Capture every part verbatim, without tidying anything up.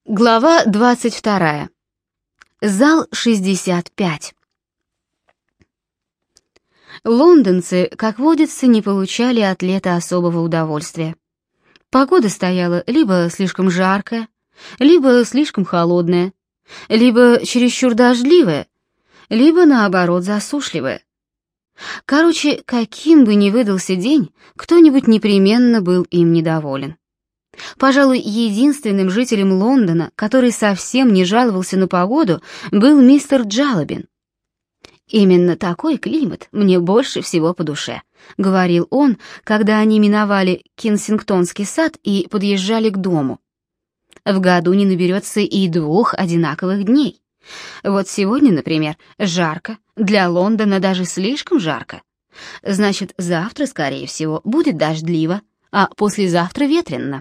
Глава двадцать вторая. Зал шестьдесят пять. Лондонцы, как водится, не получали от лета особого удовольствия. Погода стояла либо слишком жаркая, либо слишком холодная, либо чересчур дождливая, либо, наоборот, засушливая. Короче, каким бы ни выдался день, кто-нибудь непременно был им недоволен. Пожалуй, единственным жителем Лондона, который совсем не жаловался на погоду, был мистер Джаллобин. «Именно такой климат мне больше всего по душе», — говорил он, когда они миновали Кенсингтонский сад и подъезжали к дому. «В году не наберется и двух одинаковых дней. Вот сегодня, например, жарко, для Лондона даже слишком жарко. Значит, завтра, скорее всего, будет дождливо, а послезавтра ветрено.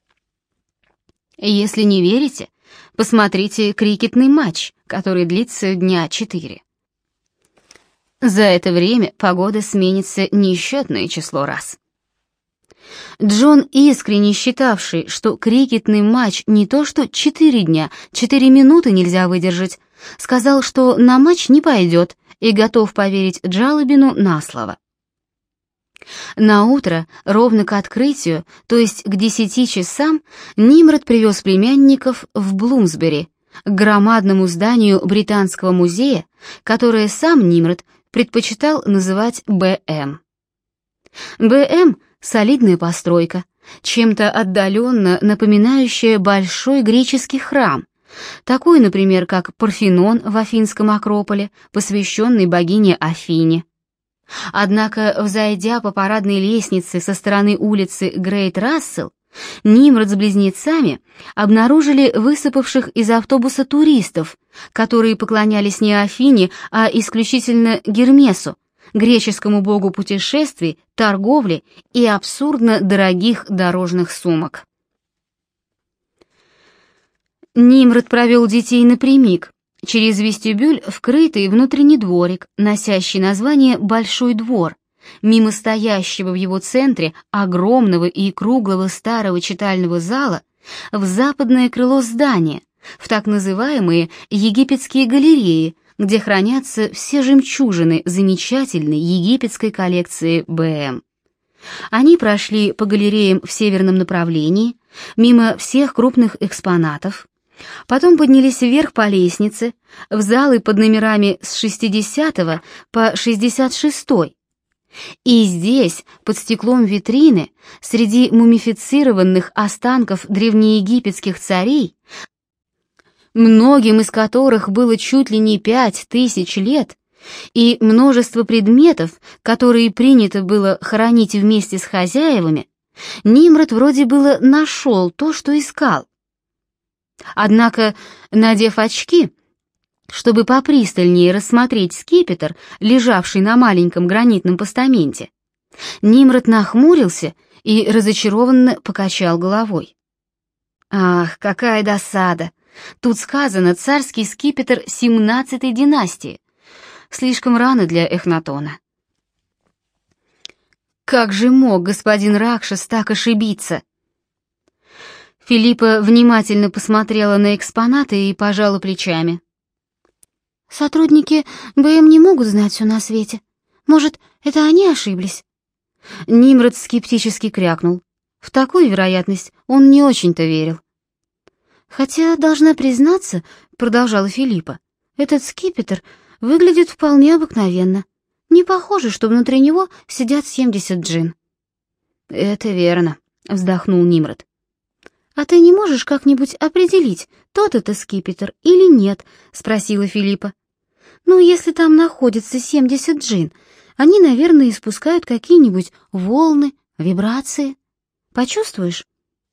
Если не верите, посмотрите крикетный матч, который длится дня четыре. За это время погода сменится несчетное число раз». Джон, искренне считавший, что крикетный матч не то что четыре дня, четыре минуты нельзя выдержать, сказал, что на матч не пойдет и готов поверить Джаллобину на слово. Наутро, ровно к открытию, то есть к десяти часам, Нимрод привез племянников в Блумсбери, к громадному зданию Британского музея, которое сам Нимрод предпочитал называть Бэ Эм. Бэ Эм — солидная постройка, чем-то отдаленно напоминающая большой греческий храм, такой, например, как Парфенон в Афинском Акрополе, посвященный богине Афине. Однако, взойдя по парадной лестнице со стороны улицы Грейт-Рассел, Нимрод с близнецами обнаружили высыпавших из автобуса туристов, которые поклонялись не Афине, а исключительно Гермесу, греческому богу путешествий, торговли и абсурдно дорогих дорожных сумок. Нимрод провел детей напрямик, через вестибюль в крытый внутренний дворик, носящий название «Большой двор», мимо стоящего в его центре огромного и круглого старого читального зала, в западное крыло здания, в так называемые египетские галереи, где хранятся все жемчужины замечательной египетской коллекции Бэ Эм. Они прошли по галереям в северном направлении, мимо всех крупных экспонатов, потом поднялись вверх по лестнице, в залы под номерами с шестидесятого по шестьдесят шестой. И здесь, под стеклом витрины, среди мумифицированных останков древнеегипетских царей, многим из которых было чуть ли не пять тысяч лет, и множество предметов, которые принято было хоронить вместе с хозяевами, Нимрод вроде было нашел то, что искал. Однако, надев очки, чтобы попристальнее рассмотреть скипетр, лежавший на маленьком гранитном постаменте, Нимрод нахмурился и разочарованно покачал головой. «Ах, какая досада! Тут сказано царский скипетр семнадцатой династии. Слишком рано для Эхнатона». Как же мог господин Ракшас так ошибиться? Филиппа внимательно посмотрела на экспонаты и пожала плечами. «Сотрудники Бэ Эм не могут знать все на свете. Может, это они ошиблись?» Нимрод скептически крякнул. В такую вероятность он не очень-то верил. «Хотя, должна признаться, — продолжала Филиппа, — этот скипетр выглядит вполне обыкновенно. Не похоже, что внутри него сидят семьдесят джинн». «Это верно», — вздохнул Нимрод. «А ты не можешь как-нибудь определить, тот это скипетр или нет?» — спросила Филиппа. «Ну, если там находится семьдесят джинн, они, наверное, испускают какие-нибудь волны, вибрации. Почувствуешь?»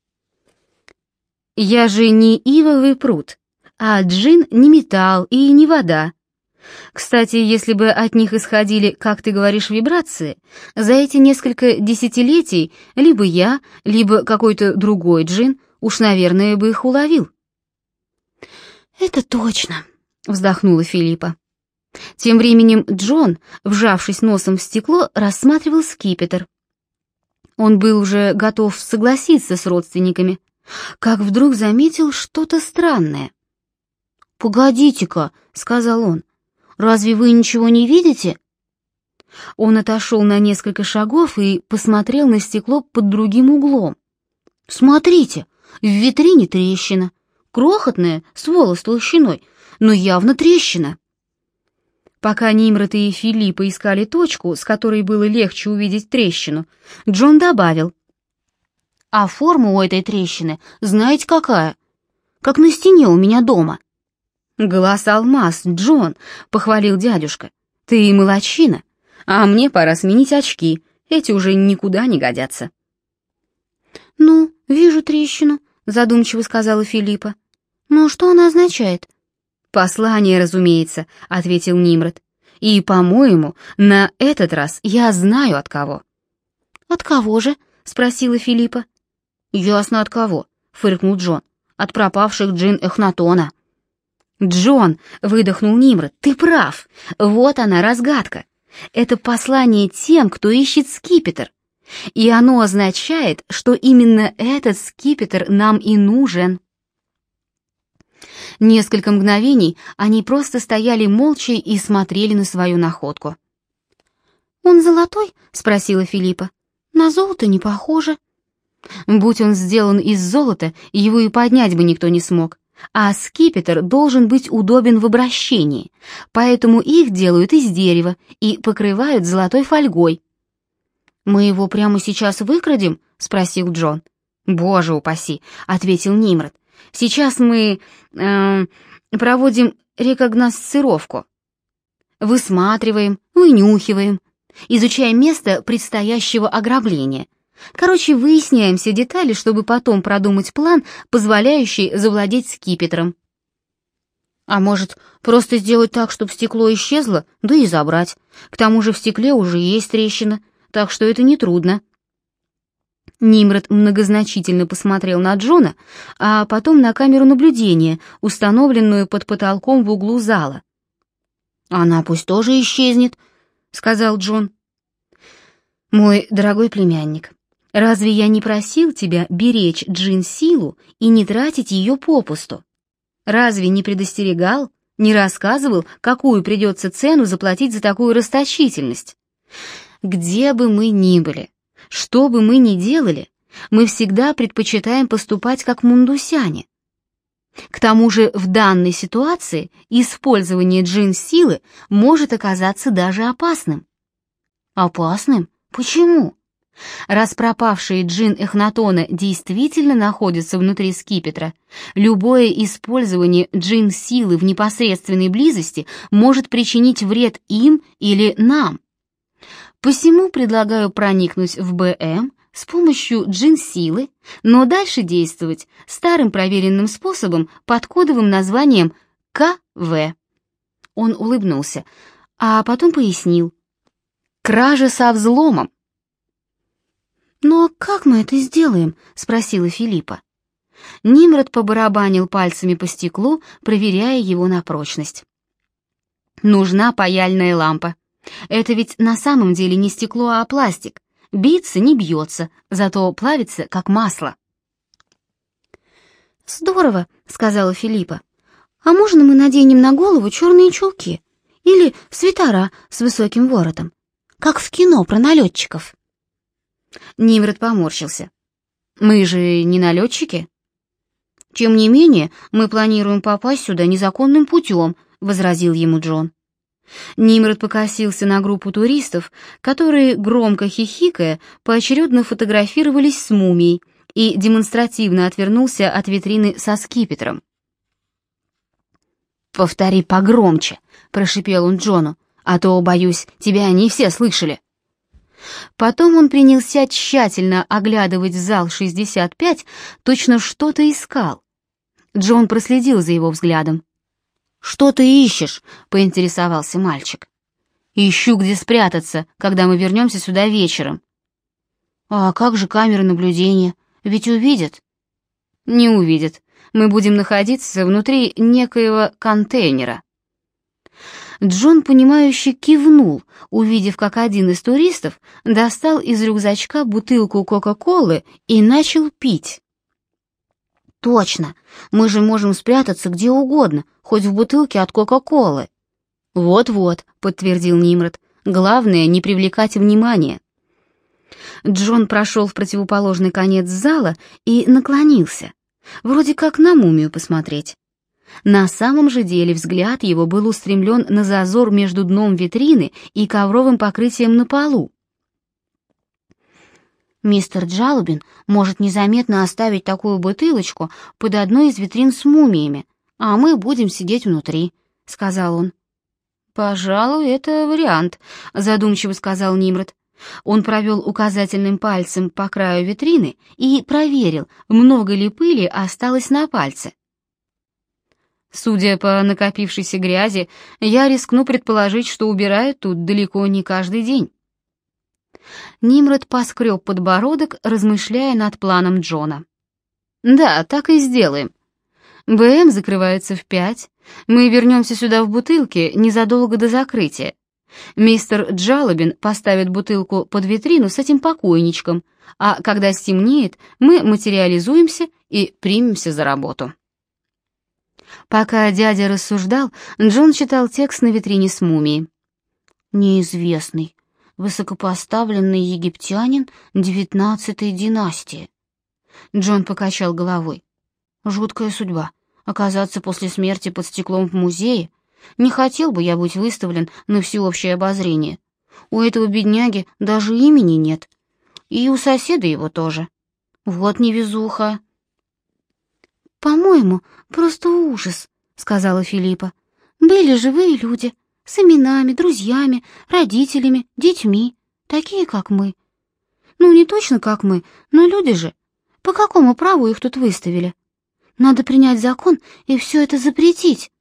«Я же не ивовый пруд, а джинн не металл и не вода. Кстати, если бы от них исходили, как ты говоришь, вибрации, за эти несколько десятилетий либо я, либо какой-то другой джинн уж, наверное, бы их уловил». «Это точно», — вздохнула Филиппа. Тем временем Джон, вжавшись носом в стекло, рассматривал скипетр. Он был уже готов согласиться с родственниками, как вдруг заметил что-то странное. «Погодите-ка», — сказал он, — «разве вы ничего не видите?» Он отошел на несколько шагов и посмотрел на стекло под другим углом. «Смотрите, в витрине трещина, крохотная, с волос толщиной, но явно трещина». Пока Нимрод и Филиппа искали точку, с которой было легче увидеть трещину, Джон добавил: «А форма у этой трещины, знаете какая? Как на стене у меня дома». «Глаз алмаз, Джон», — похвалил дядюшка. «Ты и молодчина, а мне пора сменить очки, эти уже никуда не годятся». «Ну, вижу трещину», — задумчиво сказала Филиппа. «Но что она означает?» «Послание, разумеется», — ответил Нимрод. «И, по-моему, на этот раз я знаю от кого». «От кого же?» — спросила Филиппа. «Ясно от кого», — фыркнул Джон. «От пропавших джин Эхнатона». «Джон», — выдохнул Нимрод, — «ты прав. Вот она разгадка. Это послание тем, кто ищет скипетр. И оно означает, что именно этот скипетр нам и нужен». Несколько мгновений они просто стояли молча и смотрели на свою находку. «Он золотой?» — спросила Филиппа. «На золото не похоже». «Будь он сделан из золота, его и поднять бы никто не смог. А скипетр должен быть удобен в обращении, поэтому их делают из дерева и покрывают золотой фольгой». «Мы его прямо сейчас выкрадем?» — спросил Джон. «Боже упаси», — ответил Нимрод. «Сейчас мы э, проводим рекогносцировку. Высматриваем, вынюхиваем, изучаем место предстоящего ограбления. Короче, выясняем все детали, чтобы потом продумать план, позволяющий завладеть скипетром». «А может, просто сделать так, чтобы стекло исчезло, да и забрать? К тому же в стекле уже есть трещина, так что это нетрудно». Нимрод многозначительно посмотрел на Джона, а потом на камеру наблюдения, установленную под потолком в углу зала. «Она пусть тоже исчезнет», — сказал Джон. «Мой дорогой племянник, разве я не просил тебя беречь джин-силу и не тратить ее попусту? Разве не предостерегал, не рассказывал, какую придется цену заплатить за такую расточительность? Где бы мы ни были, что бы мы ни делали, мы всегда предпочитаем поступать как мундусяне. К тому же в данной ситуации использование джин-силы может оказаться даже опасным». «Опасным? Почему?» «Раз пропавшие джин Эхнатона действительно находятся внутри скипетра, любое использование джин-силы в непосредственной близости может причинить вред им или нам. Посему предлагаю проникнуть в БМ с помощью джин-силы, но дальше действовать старым проверенным способом под кодовым названием КВ». Он улыбнулся, а потом пояснил. «Кража со взломом». «Но как мы это сделаем?» — спросила Филиппа. Нимрод побарабанил пальцами по стеклу, проверяя его на прочность. «Нужна паяльная лампа. Это ведь на самом деле не стекло, а пластик. Биться не бьется, зато плавится, как масло». «Здорово», — сказала Филиппа. «А можно мы наденем на голову черные чулки? Или свитера с высоким воротом? Как в кино про налетчиков». Нимрод поморщился. «Мы же не налетчики». «Тем не менее, мы планируем попасть сюда незаконным путем», — возразил ему Джон. Нимрод покосился на группу туристов, которые, громко хихикая, поочередно фотографировались с мумией, и демонстративно отвернулся от витрины со скипетром. «Повтори погромче», — прошипел он Джону, «а то, боюсь, тебя они все слышали». Потом он принялся тщательно оглядывать зал шестьдесят пять, точно что-то искал. Джон проследил за его взглядом. «Что ты ищешь?» — поинтересовался мальчик. «Ищу, где спрятаться, когда мы вернемся сюда вечером». «А как же камеры наблюдения? Ведь увидят». «Не увидят. Мы будем находиться внутри некоего контейнера». Джон, понимающе кивнул, увидев, как один из туристов достал из рюкзачка бутылку Кока-Колы и начал пить. Точно, мы же можем спрятаться где угодно, хоть в бутылке от Кока-Колы. Вот-вот, подтвердил Нимрод, главное не привлекать внимания. Джон прошел в противоположный конец зала и наклонился, вроде как на мумию посмотреть. На самом же деле взгляд его был устремлен на зазор между дном витрины и ковровым покрытием на полу. «Мистер Джалобин может незаметно оставить такую бутылочку под одной из витрин с мумиями, а мы будем сидеть внутри», — сказал он. «Пожалуй, это вариант», — задумчиво сказал Нимрод. Он провел указательным пальцем по краю витрины и проверил, много ли пыли осталось на пальце. «Судя по накопившейся грязи, я рискну предположить, что убирают тут далеко не каждый день». Нимрод поскреб подбородок, размышляя над планом Джона. «Да, так и сделаем. БМ закрывается в пять, мы вернемся сюда в бутылке незадолго до закрытия. Мистер Джалобин поставит бутылку под витрину с этим покойничком, а когда стемнеет, мы материализуемся и примемся за работу». Пока дядя рассуждал, Джон читал текст на витрине с мумией. «Неизвестный, высокопоставленный египтянин девятнадцатой династии». Джон покачал головой. «Жуткая судьба — оказаться после смерти под стеклом в музее. Не хотел бы я быть выставлен на всеобщее обозрение. У этого бедняги даже имени нет. И у соседа его тоже. Вот невезуха». «По-моему, просто ужас», — сказала Филиппа. «Были живые люди, с именами, друзьями, родителями, детьми, такие, как мы. Ну, не точно как мы, но люди же. По какому праву их тут выставили? Надо принять закон и все это запретить».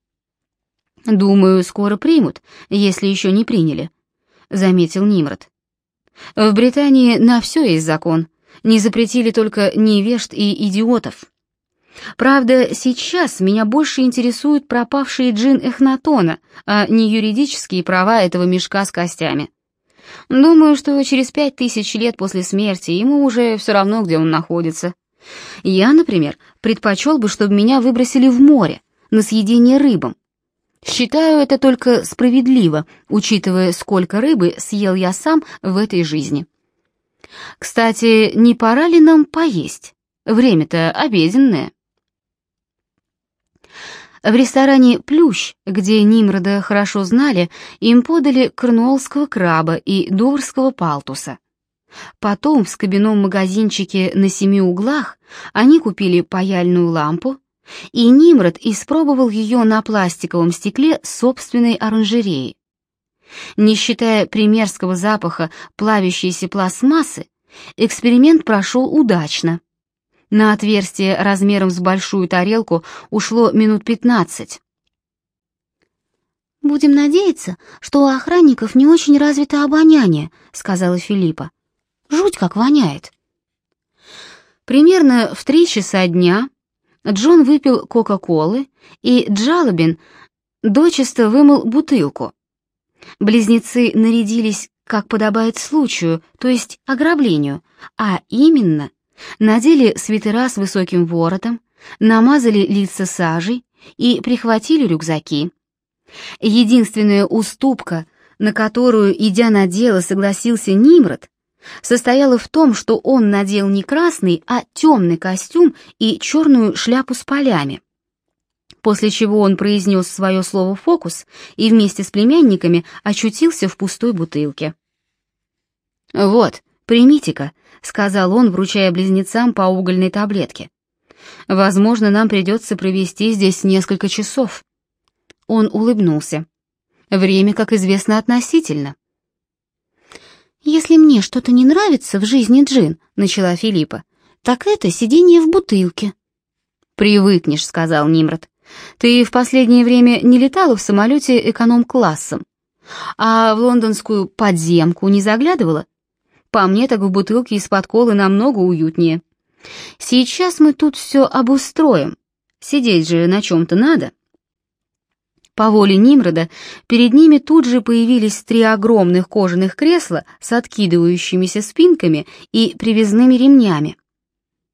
«Думаю, скоро примут, если еще не приняли», — заметил Нимрод. «В Британии на все есть закон, не запретили только невежд и идиотов. Правда, сейчас меня больше интересуют пропавшие джин Эхнатона, а не юридические права этого мешка с костями. Думаю, что через пять тысяч лет после смерти ему уже все равно, где он находится. Я, например, предпочел бы, чтобы меня выбросили в море, на съедение рыбам. Считаю это только справедливо, учитывая, сколько рыбы съел я сам в этой жизни. Кстати, не пора ли нам поесть? Время-то обеденное». В ресторане «Плющ», где Нимрода хорошо знали, им подали корнуоллского краба и дуврского палтуса. Потом в скобяном магазинчике на семи углах они купили паяльную лампу, и Нимрод испробовал ее на пластиковом стекле собственной оранжереи. Не считая примерского запаха плавящейся пластмассы, эксперимент прошел удачно. На отверстие размером с большую тарелку ушло минут пятнадцать. «Будем надеяться, что у охранников не очень развито обоняние», — сказала Филиппа. «Жуть как воняет». Примерно в три часа дня Джон выпил Кока-Колы, и Джалобин дочисто вымыл бутылку. Близнецы нарядились, как подобает случаю, то есть ограблению, а именно надели свитера с высоким воротом, намазали лица сажей и прихватили рюкзаки. Единственная уступка, на которую, идя на дело, согласился Нимрод, состояла в том, что он надел не красный, а темный костюм и черную шляпу с полями. После чего он произнес свое слово «фокус» и вместе с племянниками очутился в пустой бутылке. «Вот, примите-ка», — сказал он, вручая близнецам по угольной таблетке. «Возможно, нам придется провести здесь несколько часов». Он улыбнулся. «Время, как известно, относительно». «Если мне что-то не нравится в жизни Джин», — начала Филиппа, — «так это сидение в бутылке». «Привыкнешь», — сказал Нимрод. «Ты в последнее время не летала в самолете эконом-классом? А в лондонскую подземку не заглядывала? По мне, так в бутылке из-под колы намного уютнее. Сейчас мы тут все обустроим. Сидеть же на чем-то надо». По воле Нимрода перед ними тут же появились три огромных кожаных кресла с откидывающимися спинками и привязными ремнями.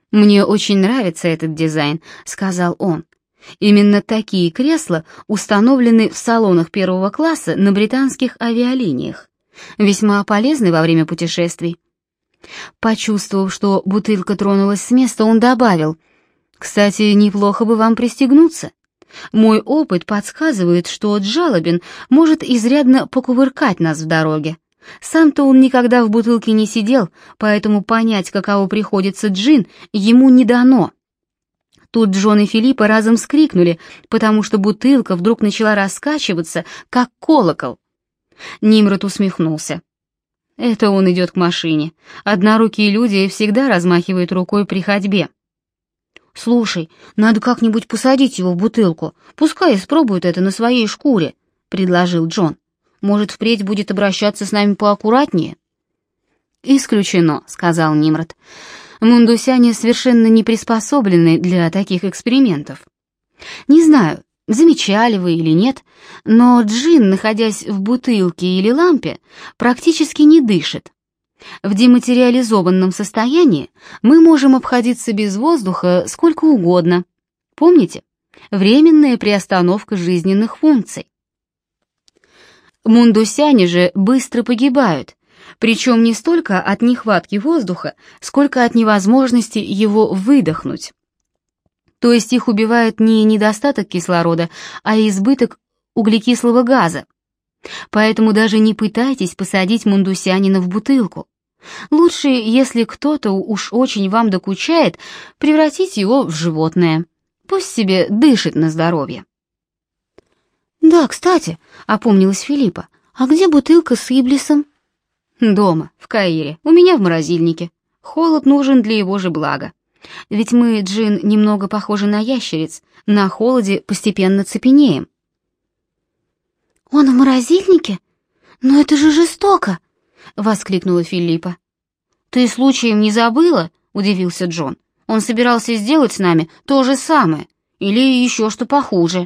«Мне очень нравится этот дизайн», — сказал он. «Именно такие кресла установлены в салонах первого класса на британских авиалиниях. Весьма полезны во время путешествий». Почувствовав, что бутылка тронулась с места, он добавил: «Кстати, неплохо бы вам пристегнуться. Мой опыт подсказывает, что Джалобин может изрядно покувыркать нас в дороге. Сам-то он никогда в бутылке не сидел, поэтому понять, каково приходится джин, ему не дано». Тут Джон и Филиппа разом вскрикнули, потому что бутылка вдруг начала раскачиваться, как колокол. Нимрод усмехнулся. «Это он идет к машине. Однорукие люди всегда размахивают рукой при ходьбе». «Слушай, надо как-нибудь посадить его в бутылку, пускай испробует это на своей шкуре», — предложил Джон. «Может, впредь будет обращаться с нами поаккуратнее?» «Исключено», — сказал Нимрод. «Мундусяне совершенно не приспособлены для таких экспериментов. Не знаю, замечали вы или нет, но джин, находясь в бутылке или лампе, практически не дышит. В дематериализованном состоянии мы можем обходиться без воздуха сколько угодно. Помните? Временная приостановка жизненных функций. Мундусяне же быстро погибают, причем не столько от нехватки воздуха, сколько от невозможности его выдохнуть. То есть их убивает не недостаток кислорода, а избыток углекислого газа. Поэтому даже не пытайтесь посадить мундусянина в бутылку. Лучше, если кто-то уж очень вам докучает, превратить его в животное. Пусть себе дышит на здоровье. «Да, кстати», — опомнилась Филиппа, — «а где бутылка с Иблисом?» «Дома, в Каире, у меня в морозильнике. Холод нужен для его же блага. Ведь мы, джин, немного похожи на ящериц, на холоде постепенно цепенеем». «Он в морозильнике? Но это же жестоко!» — воскликнула Филиппа. «Ты случаем не забыла?» — удивился Джон. «Он собирался сделать с нами то же самое, или еще что похуже».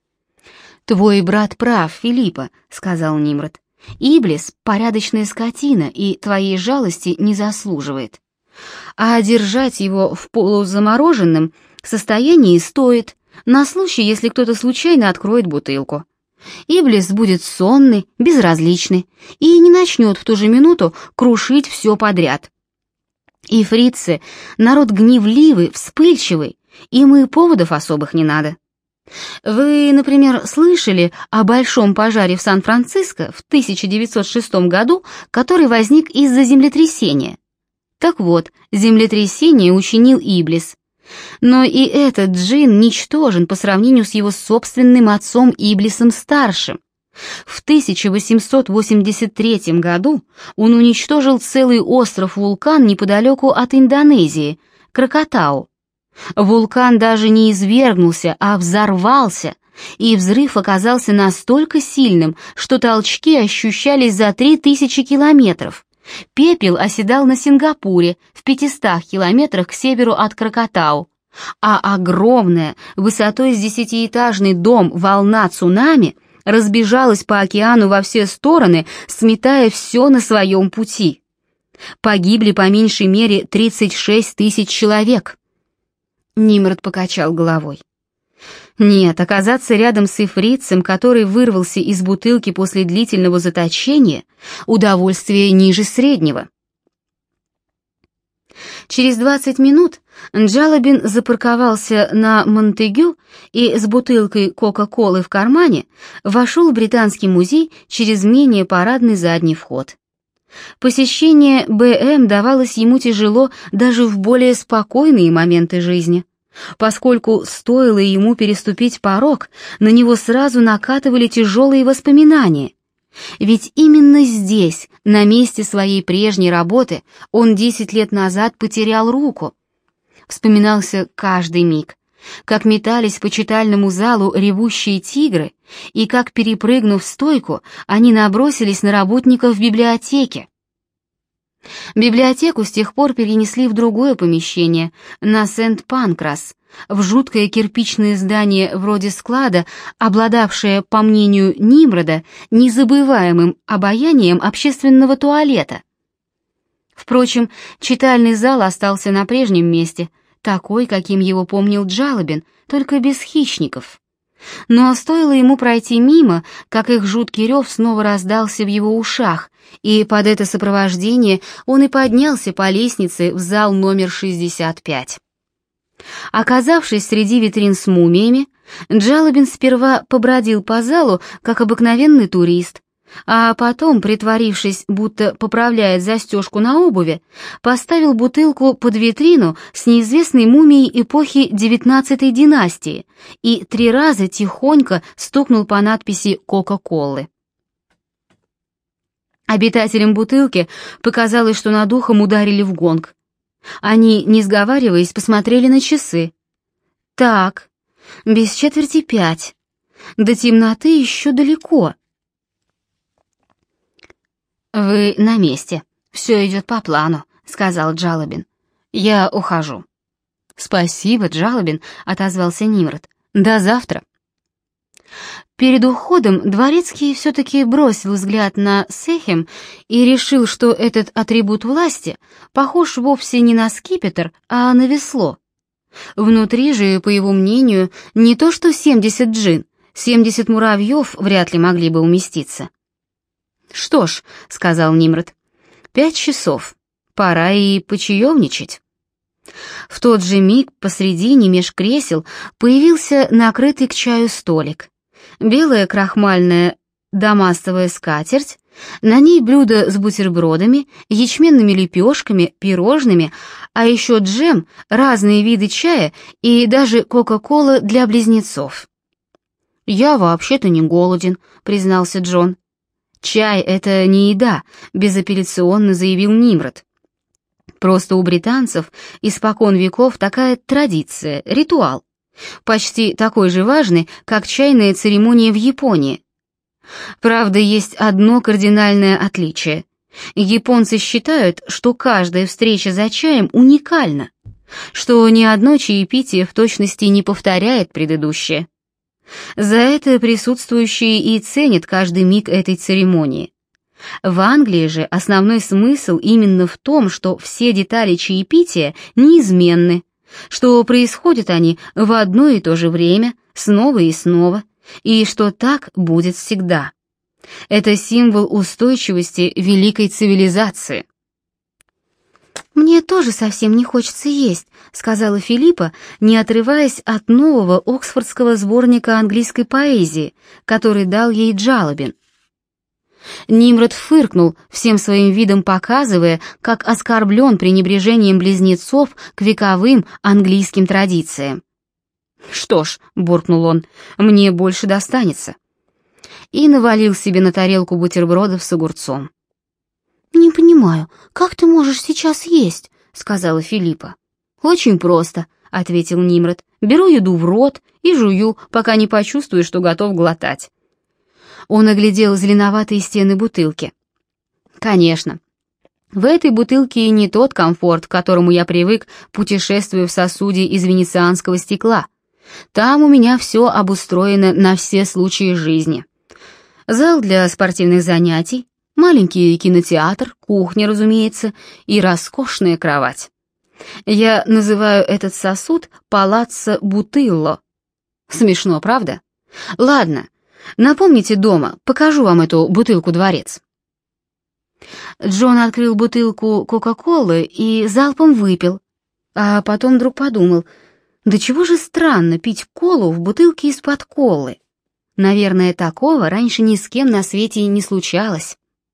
«Твой брат прав, Филиппа», — сказал Нимрод. «Иблис — порядочная скотина и твоей жалости не заслуживает. А держать его в полузамороженном состоянии стоит, на случай, если кто-то случайно откроет бутылку. Иблис будет сонный, безразличный и не начнет в ту же минуту крушить все подряд. И фрицы — народ гневливый, вспыльчивый, им и поводов особых не надо. Вы, например, слышали о большом пожаре в Сан-Франциско в тысяча девятьсот шестом году, который возник из-за землетрясения? Так вот, землетрясение учинил Иблис. Но и этот джин ничтожен по сравнению с его собственным отцом Иблисом-старшим. В тысяча восемьсот восемьдесят третьем году он уничтожил целый остров-вулкан неподалеку от Индонезии, Кракатау. Вулкан даже не извергнулся, а взорвался, и взрыв оказался настолько сильным, что толчки ощущались за три тысячи километров. Пепел оседал на Сингапуре, в пятистах километрах к северу от Кракатау, а огромная, высотой с десятиэтажный дом волна цунами разбежалась по океану во все стороны, сметая все на своем пути. Погибли по меньшей мере тридцать шесть тысяч человек. Нимрод покачал головой. Нет, оказаться рядом с ифритцем, который вырвался из бутылки после длительного заточения, удовольствие ниже среднего. Через двадцать минут Джалобин запарковался на Монтегю и с бутылкой Кока-Колы в кармане вошел в Британский музей через менее парадный задний вход. Посещение БМ давалось ему тяжело даже в более спокойные моменты жизни, поскольку стоило ему переступить порог, на него сразу накатывали тяжелые воспоминания. Ведь именно здесь, на месте своей прежней работы, он десять лет назад потерял руку. Вспоминался каждый миг, как метались по читальному залу ревущие тигры, и как, перепрыгнув стойку, они набросились на работников библиотеки. Библиотеку с тех пор перенесли в другое помещение, на Сент-Панкрас, в жуткое кирпичное здание вроде склада, обладавшее, по мнению Нимрода, незабываемым обаянием общественного туалета. Впрочем, читальный зал остался на прежнем месте, такой, каким его помнил Джалобин, только без хищников. Но стоило ему пройти мимо, как их жуткий рев снова раздался в его ушах, и под это сопровождение он и поднялся по лестнице в зал номер шестьдесят пять. Оказавшись среди витрин с мумиями, Джалобин сперва побродил по залу, как обыкновенный турист, а потом, притворившись, будто поправляет застежку на обуви, поставил бутылку под витрину с неизвестной мумией эпохи девятнадцатой династии и три раза тихонько стукнул по надписи «Кока-колы». Обитателям бутылки показалось, что над ухом ударили в гонг. Они, не сговариваясь, посмотрели на часы. Так, без четверти пять. До темноты еще далеко. «Вы на месте. Все идет по плану», — сказал Джалобин. «Я ухожу». «Спасибо, Джалобин», — отозвался Нимрод. «До завтра». Перед уходом дворецкий все-таки бросил взгляд на Секхем и решил, что этот атрибут власти похож вовсе не на скипетр, а на весло. Внутри же, по его мнению, не то что семьдесят джин, семьдесят муравьев вряд ли могли бы уместиться. «Что ж», — сказал Нимрод, — «пять часов, пора и почаевничать». В тот же миг посредине меж кресел появился накрытый к чаю столик. Белая крахмальная дамастовая скатерть, на ней блюдо с бутербродами, ячменными лепешками, пирожными, а еще джем, разные виды чая и даже кока-кола для близнецов. «Я вообще-то не голоден», — признался Джон. «Чай — это не еда», — безапелляционно заявил Нимрод. «Просто у британцев испокон веков такая традиция, ритуал, почти такой же важный, как чайная церемония в Японии. Правда, есть одно кардинальное отличие. Японцы считают, что каждая встреча за чаем уникальна, что ни одно чаепитие в точности не повторяет предыдущее. За это присутствующие и ценят каждый миг этой церемонии. В Англии же основной смысл именно в том, что все детали чаепития неизменны, что происходят они в одно и то же время, снова и снова, и что так будет всегда. Это символ устойчивости великой цивилизации. «Мне тоже совсем не хочется есть», — сказала Филиппа, не отрываясь от нового оксфордского сборника английской поэзии, который дал ей Джалобин. Нимрод фыркнул, всем своим видом показывая, как оскорблен пренебрежением близнецов к вековым английским традициям. «Что ж», — буркнул он, — «мне больше достанется». И навалил себе на тарелку бутербродов с огурцом. «Не понимаю, как ты можешь сейчас есть?» — сказала Филиппа. «Очень просто», — ответил Нимрод. «Беру еду в рот и жую, пока не почувствую, что готов глотать». Он оглядел зеленоватые стены бутылки. «Конечно. В этой бутылке не тот комфорт, к которому я привык, путешествуя в сосуде из венецианского стекла. Там у меня все обустроено на все случаи жизни. Зал для спортивных занятий, маленький кинотеатр, кухня, разумеется, и роскошная кровать. Я называю этот сосуд палаццо Бутилло. Смешно, правда? Ладно, напомните дома, покажу вам эту бутылку-дворец». Джон открыл бутылку Кока-колы и залпом выпил, а потом вдруг подумал, да чего же странно пить колу в бутылке из-под колы. Наверное, такого раньше ни с кем на свете и не случалось.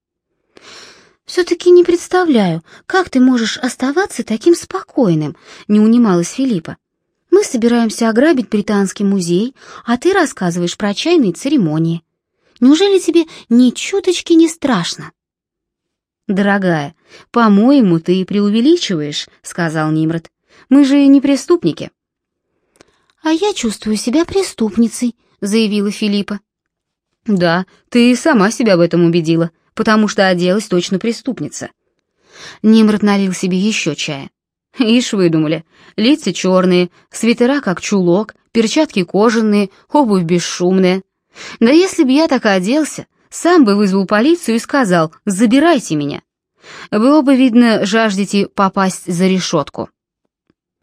«Все-таки не представляю, как ты можешь оставаться таким спокойным», — не унималась Филиппа. «Мы собираемся ограбить британский музей, а ты рассказываешь про чайные церемонии. Неужели тебе ни чуточки не страшно?» «Дорогая, по-моему, ты преувеличиваешь», — сказал Нимрод. «Мы же не преступники». «А я чувствую себя преступницей», — заявила Филиппа. «Да, ты сама себя в этом убедила, потому что оделась точно преступница». Нимрод налил себе еще чая. «Ишь, выдумали. Лица черные, свитера как чулок, перчатки кожаные, обувь бесшумная. Да если бы я так оделся, сам бы вызвал полицию и сказал: забирайте меня. Вы оба, видно, жаждете попасть за решетку».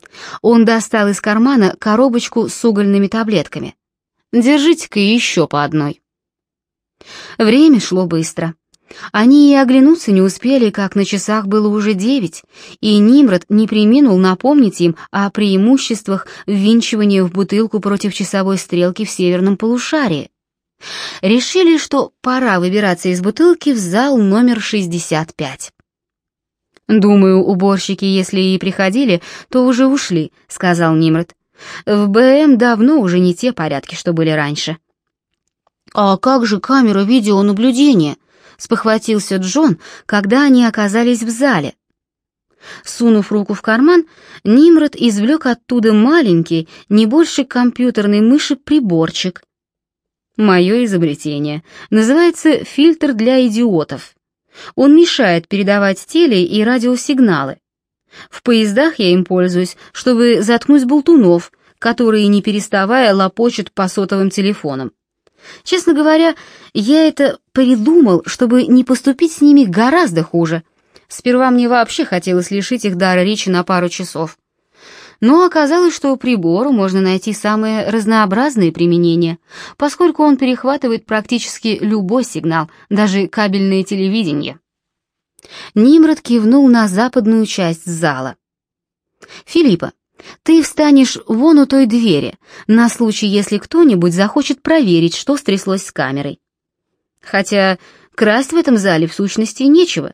Он достал из кармана коробочку с угольными таблетками. «Держите-ка еще по одной». Время шло быстро. Они и оглянуться не успели, как на часах было уже девять, и Нимрод не преминул напомнить им о преимуществах ввинчивания в бутылку против часовой стрелки в северном полушарии. Решили, что пора выбираться из бутылки в зал номер шестьдесят пять. «Думаю, уборщики, если и приходили, то уже ушли», — сказал Нимрод. «В БМ давно уже не те порядки, что были раньше». «А как же камера видеонаблюдения?» — спохватился Джон, когда они оказались в зале. Сунув руку в карман, Нимрод извлек оттуда маленький, не больше компьютерной мыши, приборчик. «Мое изобретение. Называется фильтр для идиотов. Он мешает передавать теле- и радиосигналы. В поездах я им пользуюсь, чтобы заткнуть болтунов, которые, не переставая, лопочут по сотовым телефонам. Честно говоря, я это придумал, чтобы не поступить с ними гораздо хуже. Сперва мне вообще хотелось лишить их дара речи на пару часов. Но оказалось, что прибору можно найти самые разнообразные применения, поскольку он перехватывает практически любой сигнал, даже кабельное телевидение». Нимрод кивнул на западную часть зала. «Филиппа, ты встанешь вон у той двери, на случай, если кто-нибудь захочет проверить, что стряслось с камерой. Хотя красть в этом зале в сущности нечего.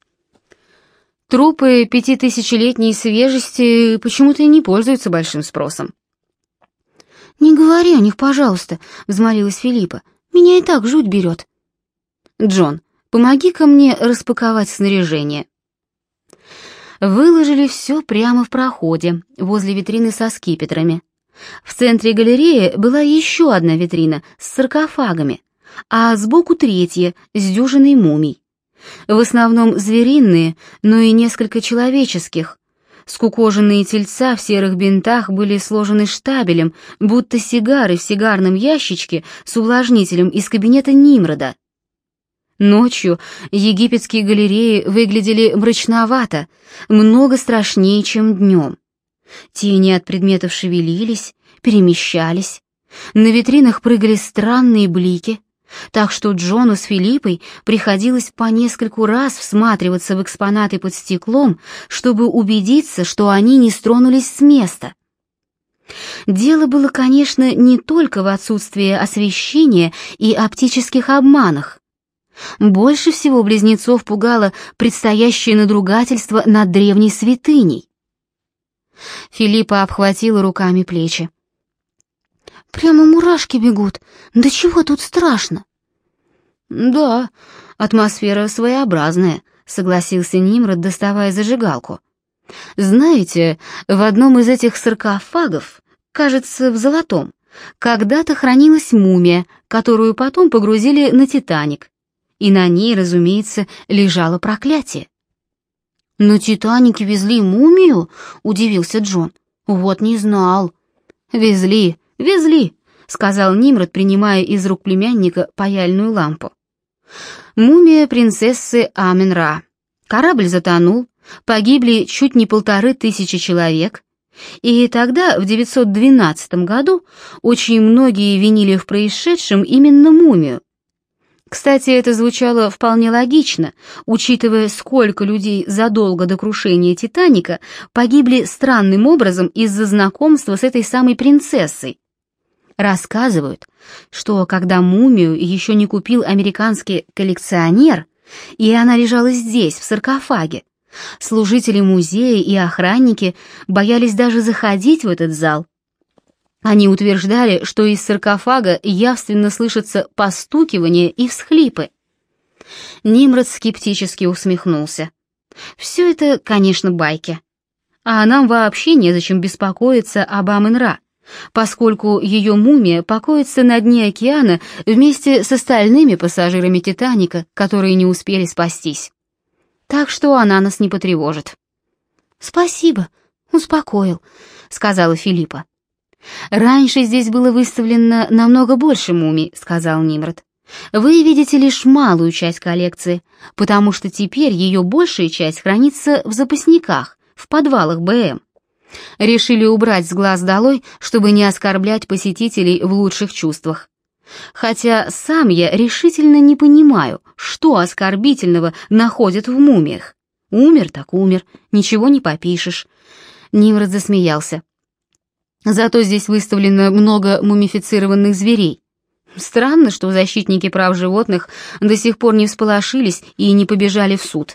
Трупы пятитысячелетней свежести почему-то не пользуются большим спросом». «Не говори о них, пожалуйста», — взмолилась Филиппа. «Меня и так жуть берет». «Джон, помоги-ка мне распаковать снаряжение». Выложили все прямо в проходе, возле витрины со скипетрами. В центре галереи была еще одна витрина с саркофагами, а сбоку третья с дюжиной мумий. В основном звериные, но и несколько человеческих. Скукоженные тельца в серых бинтах были сложены штабелем, будто сигары в сигарном ящичке с увлажнителем из кабинета Нимрода. Ночью египетские галереи выглядели мрачновато, много страшнее, чем днем. Тени от предметов шевелились, перемещались. На витринах прыгали странные блики, так что Джону с Филиппой приходилось по нескольку раз всматриваться в экспонаты под стеклом, чтобы убедиться, что они не стронулись с места. Дело было, конечно, не только в отсутствии освещения и оптических обманах. Больше всего близнецов пугало предстоящее надругательство над древней святыней. Филиппа обхватила руками плечи. «Прямо мурашки бегут. Да чего тут страшно?» «Да, атмосфера своеобразная», — согласился Нимрод, доставая зажигалку. «Знаете, в одном из этих саркофагов, кажется, в золотом, когда-то хранилась мумия, которую потом погрузили на «Титаник». И на ней, разумеется, лежало проклятие. «На «Титанике» везли мумию?» — удивился Джон. «Вот не знал». «Везли, везли», — сказал Нимрод, принимая из рук племянника паяльную лампу. «Мумия принцессы Амен-Ра. Корабль затонул, погибли чуть не полторы тысячи человек, и тогда, в девятьсот двенадцатом году, очень многие винили в происшедшем именно мумию. Кстати, это звучало вполне логично, учитывая, сколько людей задолго до крушения «Титаника» погибли странным образом из-за знакомства с этой самой принцессой. Рассказывают, что когда мумию еще не купил американский коллекционер, и она лежала здесь, в саркофаге, служители музея и охранники боялись даже заходить в этот зал. Они утверждали, что из саркофага явственно слышатся постукивания и всхлипы. Нимрод скептически усмехнулся. «Все это, конечно, байки. А нам вообще незачем беспокоиться об Амен-Ра, поскольку ее мумия покоится на дне океана вместе с остальными пассажирами «Титаника», которые не успели спастись. Так что она нас не потревожит». «Спасибо, успокоил», — сказала Филиппа. «Раньше здесь было выставлено намного больше мумий», — сказал Нимрод. «Вы видите лишь малую часть коллекции, потому что теперь ее большая часть хранится в запасниках, в подвалах БМ. Решили убрать с глаз долой, чтобы не оскорблять посетителей в лучших чувствах. Хотя сам я решительно не понимаю, что оскорбительного находят в мумиях. Умер так умер, ничего не попишешь. Нимрод засмеялся. Зато здесь выставлено много мумифицированных зверей. Странно, что защитники прав животных до сих пор не всполошились и не побежали в суд.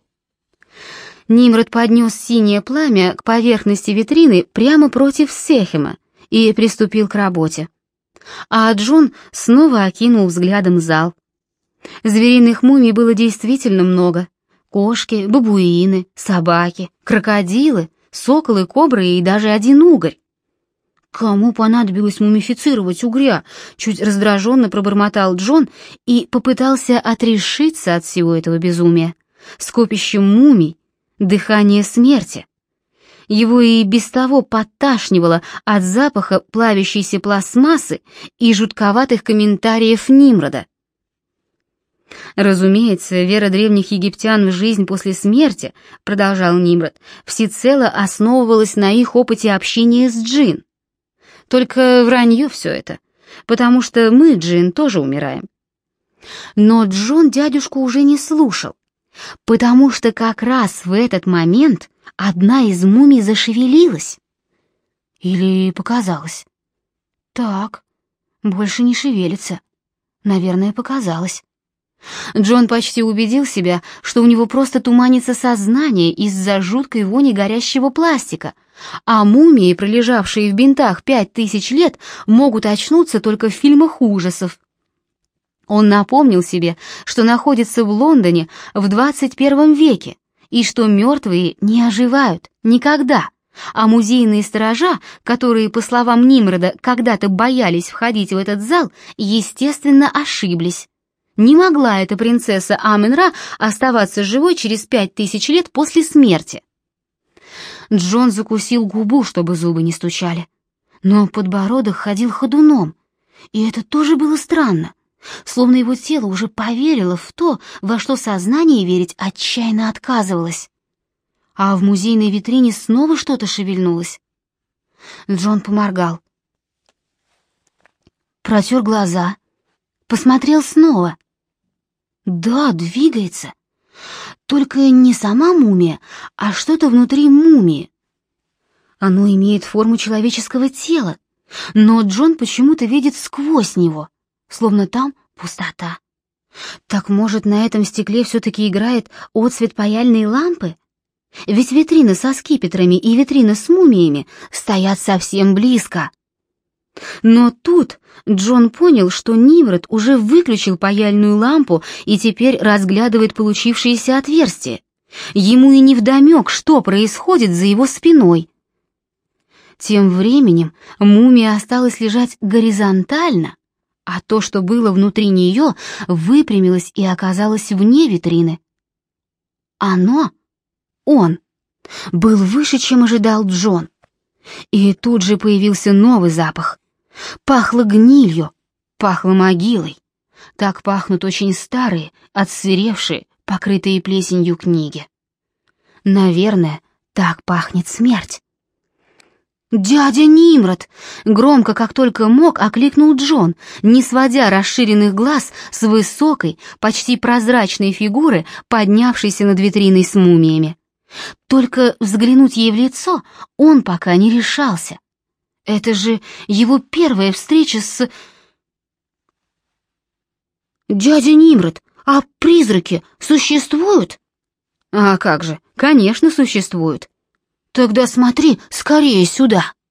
Нимрод поднес синее пламя к поверхности витрины прямо против Секхема и приступил к работе. А Джон снова окинул взглядом зал. Звериных мумий было действительно много. Кошки, бабуины, собаки, крокодилы, соколы, кобры и даже один угорь. «Кому понадобилось мумифицировать угря?» — чуть раздраженно пробормотал Джон и попытался отрешиться от всего этого безумия. Скопище мумий, дыхание смерти. Его и без того подташнивало от запаха плавящейся пластмассы и жутковатых комментариев Нимрода. «Разумеется, вера древних египтян в жизнь после смерти, — продолжал Нимрод, — всецело основывалась на их опыте общения с джин. Только вранье все это, потому что мы, джин, тоже умираем». Но Джон дядюшку уже не слушал, потому что как раз в этот момент одна из мумий зашевелилась. Или показалось. Так, больше не шевелится. Наверное, показалось. Джон почти убедил себя, что у него просто туманится сознание из-за жуткой вони горящего пластика, а мумии, пролежавшие в бинтах пять тысяч лет, могут очнуться только в фильмах ужасов. Он напомнил себе, что находится в Лондоне в двадцать первом веке, и что мертвые не оживают никогда, а музейные сторожа, которые, по словам Нимрода, когда-то боялись входить в этот зал, естественно, ошиблись. Не могла эта принцесса Амен-Ра оставаться живой через пять тысяч лет после смерти. Джон закусил губу, чтобы зубы не стучали, но подбородок ходил ходуном, и это тоже было странно, словно его тело уже поверило в то, во что сознание верить отчаянно отказывалось. А в музейной витрине снова что-то шевельнулось. Джон поморгал. Протер глаза, посмотрел снова. Да, двигается. Только не сама мумия, а что-то внутри мумии. Оно имеет форму человеческого тела, но Джон почему-то видит сквозь него, словно там пустота. Так, может, на этом стекле все-таки играет отсвет паяльной лампы? Ведь витрина со скипетрами и витрина с мумиями стоят совсем близко. Но тут Джон понял, что Нимрод уже выключил паяльную лампу и теперь разглядывает получившееся отверстие. Ему и невдомек, что происходит за его спиной. Тем временем мумия осталась лежать горизонтально, а то, что было внутри нее, выпрямилось и оказалось вне витрины. Оно, он, был выше, чем ожидал Джон. И тут же появился новый запах. Пахло гнилью, пахло могилой. Так пахнут очень старые, отсыревшие, покрытые плесенью книги. Наверное, так пахнет смерть. «Дядя Нимрод!» — громко, как только мог, окликнул Джон, не сводя расширенных глаз с высокой, почти прозрачной фигуры, поднявшейся над витриной с мумиями. Только взглянуть ей в лицо он пока не решался. Это же его первая встреча с... «Дядя Нимрод, а призраки существуют?» «А как же, конечно, существуют». «Тогда смотри скорее сюда».